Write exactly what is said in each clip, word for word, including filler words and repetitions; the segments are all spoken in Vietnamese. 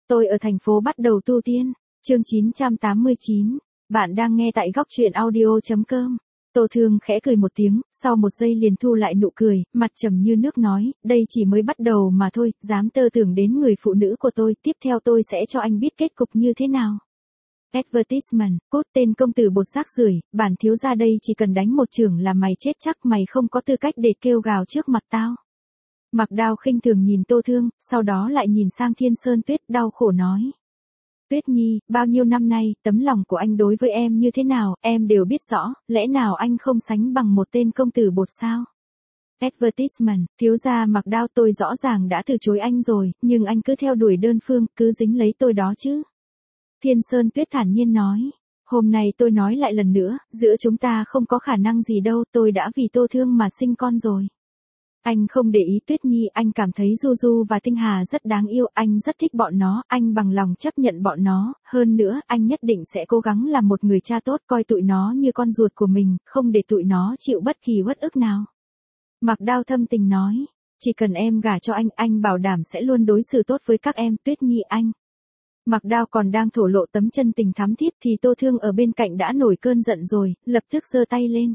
tôi ở thành phố bắt đầu tu tiên. Chương chín trăm tám mươi chín. Bạn đang nghe tại góc truyện audio chấm com. Tô Thương khẽ cười một tiếng, sau một giây liền thu lại nụ cười, mặt trầm như nước nói, đây chỉ mới bắt đầu mà thôi, dám tơ tưởng đến người phụ nữ của tôi, tiếp theo tôi sẽ cho anh biết kết cục như thế nào. Advertisement, cốt tên công tử bột rác rưởi, bản thiếu gia đây chỉ cần đánh một chưởng là mày chết chắc, mày không có tư cách để kêu gào trước mặt tao. Mặc Đao khinh thường nhìn Tô Thương, sau đó lại nhìn sang Thiên Sơn Tuyết, đau khổ nói. Tuyết Nhi, bao nhiêu năm nay, tấm lòng của anh đối với em như thế nào, em đều biết rõ, lẽ nào anh không sánh bằng một tên công tử bột sao? Advertisement, thiếu gia Mặc Đao, tôi rõ ràng đã từ chối anh rồi, nhưng anh cứ theo đuổi đơn phương, cứ dính lấy tôi đó chứ. Thiên Sơn Tuyết thản nhiên nói. Hôm nay tôi nói lại lần nữa, giữa chúng ta không có khả năng gì đâu, tôi đã vì Tô Thương mà sinh con rồi. Anh không để ý Tuyết Nhi, anh cảm thấy Du Du và Tinh Hà rất đáng yêu, anh rất thích bọn nó, anh bằng lòng chấp nhận bọn nó, hơn nữa, anh nhất định sẽ cố gắng làm một người cha tốt, coi tụi nó như con ruột của mình, không để tụi nó chịu bất kỳ uất ức nào. Mặc Đao thâm tình nói, chỉ cần em gả cho anh, anh bảo đảm sẽ luôn đối xử tốt với các em, Tuyết Nhi anh. Mặc Đao còn đang thổ lộ tấm chân tình thắm thiết thì Tô Thương ở bên cạnh đã nổi cơn giận rồi, lập tức giơ tay lên.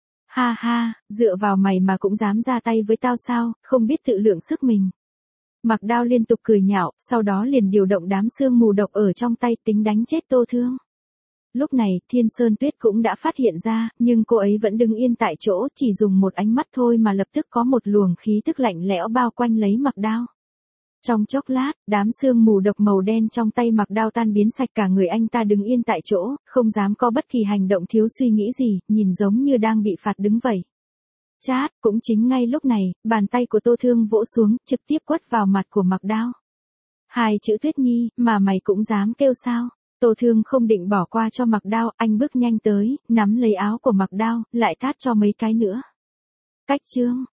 Ha ha, dựa vào mày mà cũng dám ra tay với tao sao, không biết tự lượng sức mình. Mặc Đao liên tục cười nhạo, sau đó liền điều động đám sương mù độc ở trong tay tính đánh chết Tô Thương. Lúc này, Thiên Sơn Tuyết cũng đã phát hiện ra, nhưng cô ấy vẫn đứng yên tại chỗ, chỉ dùng một ánh mắt thôi mà lập tức có một luồng khí tức lạnh lẽo bao quanh lấy Mặc Đao. Trong chốc lát, đám sương mù độc màu đen trong tay Mặc Đao tan biến sạch, cả người anh ta đứng yên tại chỗ, không dám có bất kỳ hành động thiếu suy nghĩ gì, nhìn giống như đang bị phạt đứng vậy. Chát, cũng chính ngay lúc này, bàn tay của Tô Thương vỗ xuống, trực tiếp quất vào mặt của Mặc Đao. Hai chữ Tuyết Nhi, mà mày cũng dám kêu sao? Tô Thương không định bỏ qua cho Mặc Đao, anh bước nhanh tới, nắm lấy áo của Mặc Đao, lại tát cho mấy cái nữa. Cách chương,